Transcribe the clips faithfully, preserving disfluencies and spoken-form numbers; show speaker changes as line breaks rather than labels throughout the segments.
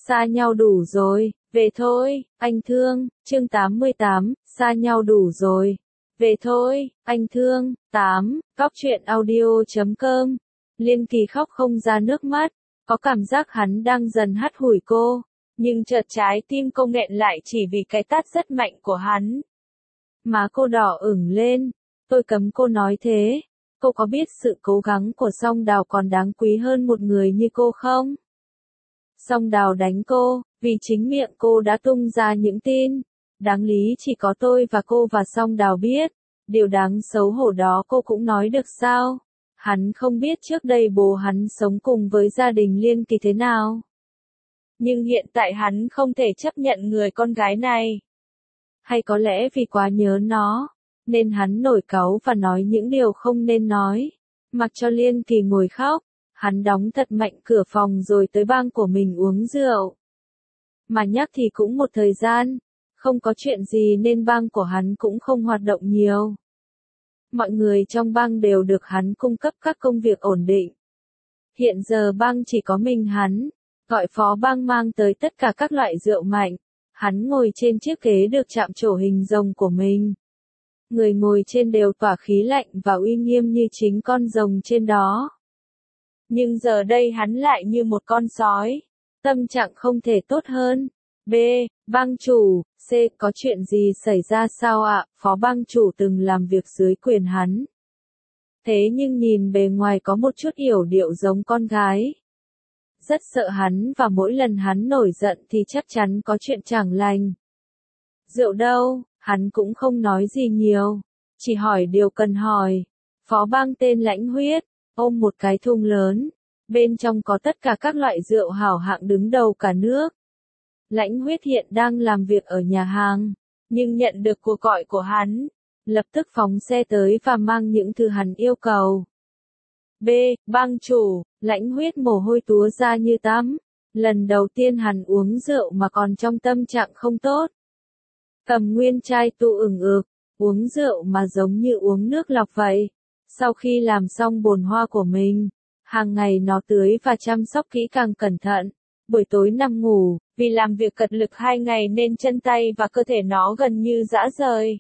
xa nhau đủ rồi, về thôi, anh thương, chương tám mươi tám, xa nhau đủ rồi, về thôi, anh thương, tám, góc truyện audio chấm com, Liên Kỳ khóc không ra nước mắt, có cảm giác hắn đang dần hắt hủi cô, nhưng chợt trái tim cô nghẹn lại chỉ vì cái tát rất mạnh của hắn. Má cô đỏ ửng lên, tôi cấm cô nói thế, cô có biết sự cố gắng của Song Đào còn đáng quý hơn một người như cô không? Song Đào đánh cô, vì chính miệng cô đã tung ra những tin, đáng lý chỉ có tôi và cô và Song Đào biết, điều đáng xấu hổ đó cô cũng nói được sao? Hắn không biết trước đây bố hắn sống cùng với gia đình Liên Kỳ thế nào. Nhưng hiện tại hắn không thể chấp nhận người con gái này. Hay có lẽ vì quá nhớ nó, nên hắn nổi cáu và nói những điều không nên nói. Mặc cho Liên Kỳ ngồi khóc, hắn đóng thật mạnh cửa phòng rồi tới bang của mình uống rượu. Mà nhắc thì cũng một thời gian, không có chuyện gì nên bang của hắn cũng không hoạt động nhiều. Mọi người trong bang đều được hắn cung cấp các công việc ổn định. Hiện giờ bang chỉ có mình hắn, gọi phó bang mang tới tất cả các loại rượu mạnh. Hắn ngồi trên chiếc ghế được chạm trổ hình rồng của mình. Người ngồi trên đều tỏa khí lạnh và uy nghiêm như chính con rồng trên đó. Nhưng giờ đây hắn lại như một con sói. Tâm trạng không thể tốt hơn. B. Bang chủ. C. Có chuyện gì xảy ra sao ạ? Phó bang chủ từng làm việc dưới quyền hắn. Thế nhưng nhìn bề ngoài có một chút yểu điệu giống con gái. Rất sợ hắn và mỗi lần hắn nổi giận thì chắc chắn có chuyện chẳng lành. Rượu đâu? Hắn cũng không nói gì nhiều. Chỉ hỏi điều cần hỏi. Phó bang tên Lãnh Huyết, ôm một cái thùng lớn. Bên trong có tất cả các loại rượu hảo hạng đứng đầu cả nước. Lãnh Huyết hiện đang làm việc ở nhà hàng, nhưng nhận được cuộc gọi của hắn. Lập tức phóng xe tới và mang những thứ hắn yêu cầu. B. Bang chủ. Lãnh Huyết mồ hôi túa ra như tắm. Lần đầu tiên hắn uống rượu mà còn trong tâm trạng không tốt. Cầm nguyên chai tu ửng ực, uống rượu mà giống như uống nước lọc vậy. Sau khi làm xong bồn hoa của mình, hàng ngày nó tưới và chăm sóc kỹ càng cẩn thận. Buổi tối nằm ngủ, vì làm việc cật lực hai ngày nên chân tay và cơ thể nó gần như rã rời.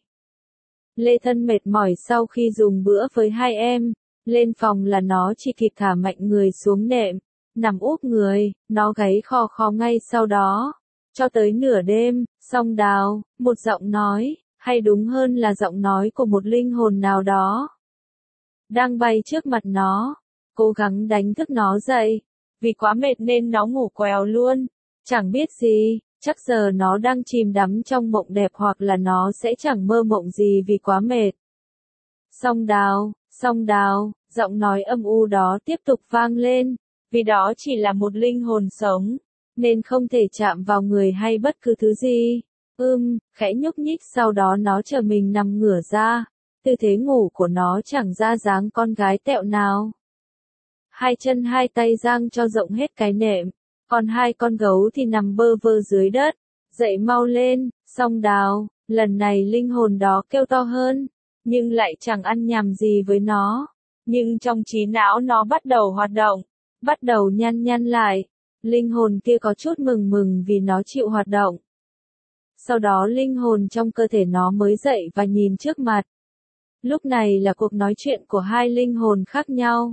Lê Thân mệt mỏi sau khi dùng bữa với hai em. Lên phòng là nó chỉ kịp thả mạnh người xuống nệm, nằm úp người, nó gáy khò khò ngay sau đó. Cho tới nửa đêm, Song Đào, một giọng nói, hay đúng hơn là giọng nói của một linh hồn nào đó, đang bay trước mặt nó, cố gắng đánh thức nó dậy. Vì quá mệt nên nó ngủ quèo luôn, chẳng biết gì, chắc giờ nó đang chìm đắm trong mộng đẹp hoặc là nó sẽ chẳng mơ mộng gì vì quá mệt. Song Đào, Song Đào, giọng nói âm u đó tiếp tục vang lên, vì đó chỉ là một linh hồn sống, nên không thể chạm vào người hay bất cứ thứ gì. Ưm, khẽ nhúc nhích sau đó nó chờ mình nằm ngửa ra, tư thế ngủ của nó chẳng ra dáng con gái tẹo nào. Hai chân hai tay dang cho rộng hết cái nệm, còn hai con gấu thì nằm bơ vơ dưới đất. Dậy mau lên, Song Đào, lần này linh hồn đó kêu to hơn. Nhưng lại chẳng ăn nhầm gì với nó. Nhưng trong trí não nó bắt đầu hoạt động, bắt đầu nhăn nhăn lại. Linh hồn kia có chút mừng mừng vì nó chịu hoạt động. Sau đó linh hồn trong cơ thể nó mới dậy và nhìn trước mặt. Lúc này là cuộc nói chuyện của hai linh hồn khác nhau.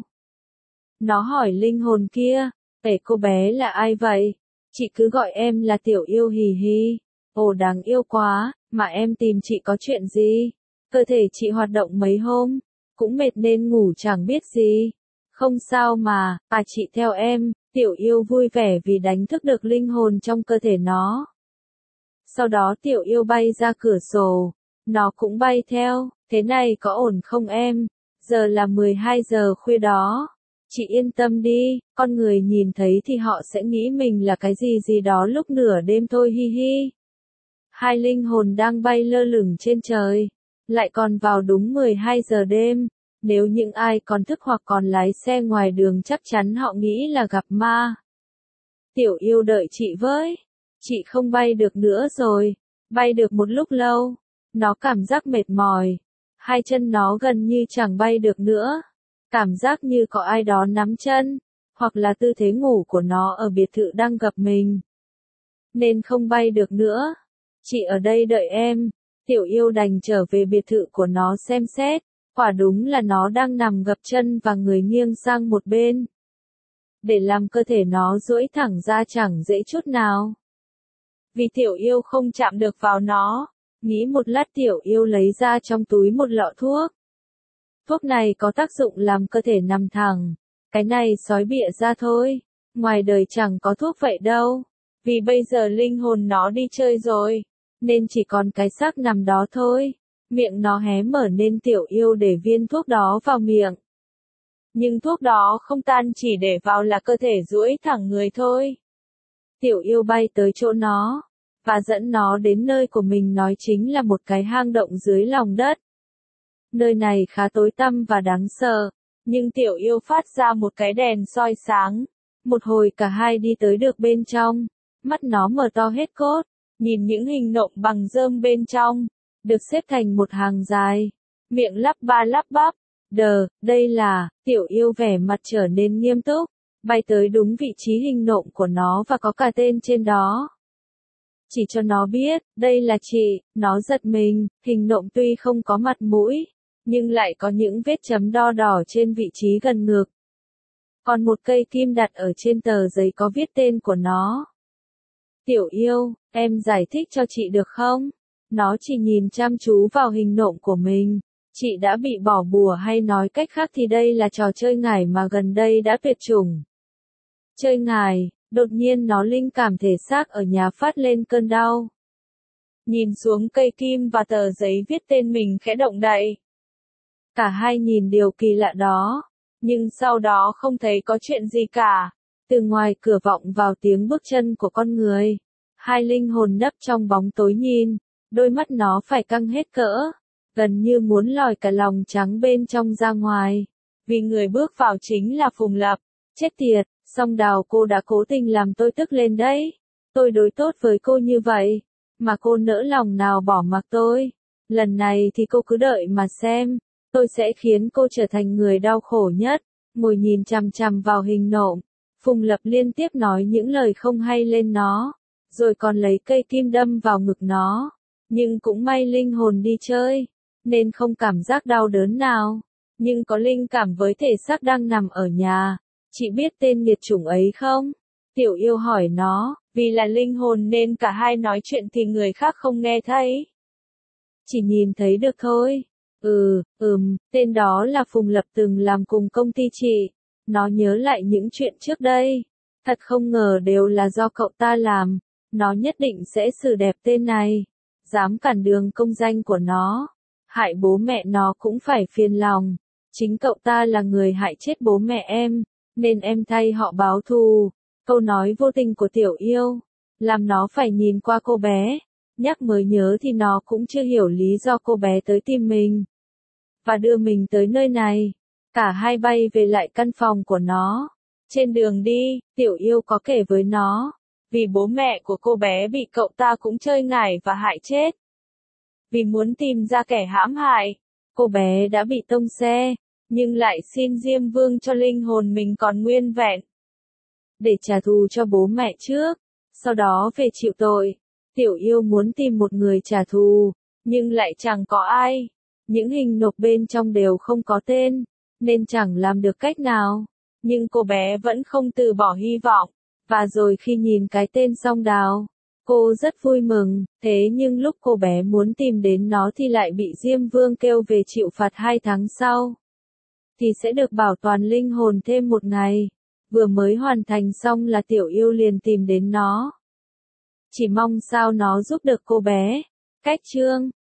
Nó hỏi linh hồn kia, "Ê cô bé là ai vậy? Chị cứ gọi em là Tiểu Yêu hì hì. Ồ đáng yêu quá, mà em tìm chị có chuyện gì? Cơ thể chị hoạt động mấy hôm, cũng mệt nên ngủ chẳng biết gì." "Không sao mà, à chị theo em." Tiểu Yêu vui vẻ vì đánh thức được linh hồn trong cơ thể nó. Sau đó Tiểu Yêu bay ra cửa sổ, nó cũng bay theo. "Thế này có ổn không em? Giờ là mười hai giờ khuya đó. Chị yên tâm đi, con người nhìn thấy thì họ sẽ nghĩ mình là cái gì gì đó lúc nửa đêm thôi hi hi." Hai linh hồn đang bay lơ lửng trên trời, lại còn vào đúng mười hai giờ đêm. Nếu những ai còn thức hoặc còn lái xe ngoài đường chắc chắn họ nghĩ là gặp ma. "Tiểu Yêu đợi chị với. Chị không bay được nữa rồi." Bay được một lúc lâu, nó cảm giác mệt mỏi. Hai chân nó gần như chẳng bay được nữa. Cảm giác như có ai đó nắm chân, hoặc là tư thế ngủ của nó ở biệt thự đang gập mình. nên không bay được nữa. Chị ở đây đợi em. Tiểu yêu đành trở về biệt thự của nó xem xét, quả đúng là nó đang nằm gập chân và người nghiêng sang một bên. Để làm cơ thể nó duỗi thẳng ra chẳng dễ chút nào. Vì tiểu yêu không chạm được vào nó, nghĩ một lát tiểu yêu lấy ra trong túi một lọ thuốc. Thuốc này có tác dụng làm cơ thể nằm thẳng, cái này sói bịa ra thôi, ngoài đời chẳng có thuốc vậy đâu, vì bây giờ linh hồn nó đi chơi rồi, nên chỉ còn cái xác nằm đó thôi. Miệng nó hé mở nên tiểu yêu để viên thuốc đó vào miệng. Nhưng thuốc đó không tan, chỉ để vào là cơ thể duỗi thẳng người thôi. Tiểu yêu bay tới chỗ nó, và dẫn nó đến nơi của mình, nói chính là một cái hang động dưới lòng đất. Nơi này khá tối tăm và đáng sợ, nhưng tiểu yêu phát ra một cái đèn soi sáng. Một hồi cả hai đi tới được bên trong, mắt nó mở to hết cốt, nhìn những hình nộm bằng rơm bên trong, được xếp thành một hàng dài, miệng lắp ba lắp bắp. Đờ, đây là, tiểu yêu vẻ mặt trở nên nghiêm túc, bay tới đúng vị trí hình nộm của nó và có cả tên trên đó. Chỉ cho nó biết, đây là chị, nó giật mình, hình nộm tuy không có mặt mũi, nhưng lại có những vết chấm đo đỏ trên vị trí gần ngực. Còn một cây kim đặt ở trên tờ giấy có viết tên của nó. Tiểu yêu, em giải thích cho chị được không? Nó chỉ nhìn chăm chú vào hình nộm của mình. Chị đã bị bỏ bùa, hay nói cách khác thì đây là trò chơi ngải mà gần đây đã tuyệt chủng. Chơi ngải, đột nhiên nó linh cảm thể xác ở nhà phát lên cơn đau. Nhìn xuống cây kim và tờ giấy viết tên mình khẽ động đậy. Cả hai nhìn điều kỳ lạ đó, nhưng sau đó không thấy có chuyện gì cả. Từ ngoài cửa vọng vào tiếng bước chân của con người. Hai linh hồn nấp trong bóng tối nhìn, đôi mắt nó phải căng hết cỡ, gần như muốn lòi cả lòng trắng bên trong ra ngoài. Vì người bước vào chính là Phùng Lập. Chết tiệt, Song Đào, cô đã cố tình làm tôi tức lên đấy. Tôi đối tốt với cô như vậy, mà cô nỡ lòng nào bỏ mặc tôi. Lần này thì cô cứ đợi mà xem, tôi sẽ khiến cô trở thành người đau khổ nhất. Ngồi nhìn chằm chằm vào hình nộm, Phùng Lập liên tiếp nói những lời không hay lên nó, rồi còn lấy cây kim đâm vào ngực nó. Nhưng cũng may linh hồn đi chơi, nên không cảm giác đau đớn nào, nhưng có linh cảm với thể xác đang nằm ở nhà. Chị biết tên nghiệt chủng ấy không? Tiểu yêu hỏi nó, vì là linh hồn nên cả hai nói chuyện thì người khác không nghe thấy. Chỉ nhìn thấy được thôi. Ừ, ừm, tên đó là Phùng Lập, từng làm cùng công ty chị. Nó nhớ lại những chuyện trước đây. Thật không ngờ đều là do cậu ta làm. Nó nhất định sẽ xử đẹp tên này. Dám cản đường công danh của nó. Hại bố mẹ nó cũng phải phiền lòng. Chính cậu ta là người hại chết bố mẹ em, nên em thay họ báo thù. Câu nói vô tình của tiểu yêu, làm nó phải nhìn qua cô bé. Nhắc mới nhớ thì nó cũng chưa hiểu lý do cô bé tới tìm mình và đưa mình tới nơi này. Cả hai bay về lại căn phòng của nó. Trên đường đi, tiểu yêu có kể với nó, vì bố mẹ của cô bé bị cậu ta cũng chơi ngải và hại chết. Vì muốn tìm ra kẻ hãm hại, cô bé đã bị tông xe, nhưng lại xin Diêm Vương cho linh hồn mình còn nguyên vẹn, để trả thù cho bố mẹ trước, sau đó về chịu tội. Tiểu yêu muốn tìm một người trả thù, nhưng lại chẳng có ai. Những hình nộp bên trong đều không có tên, nên chẳng làm được cách nào. Nhưng cô bé vẫn không từ bỏ hy vọng, và rồi khi nhìn cái tên Song Đào, cô rất vui mừng. Thế nhưng lúc cô bé muốn tìm đến nó thì lại bị Diêm Vương kêu về chịu phạt hai tháng sau, thì sẽ được bảo toàn linh hồn thêm một ngày. Vừa mới hoàn thành xong là tiểu yêu liền tìm đến nó, chỉ mong sao nó giúp được cô bé. Cách chương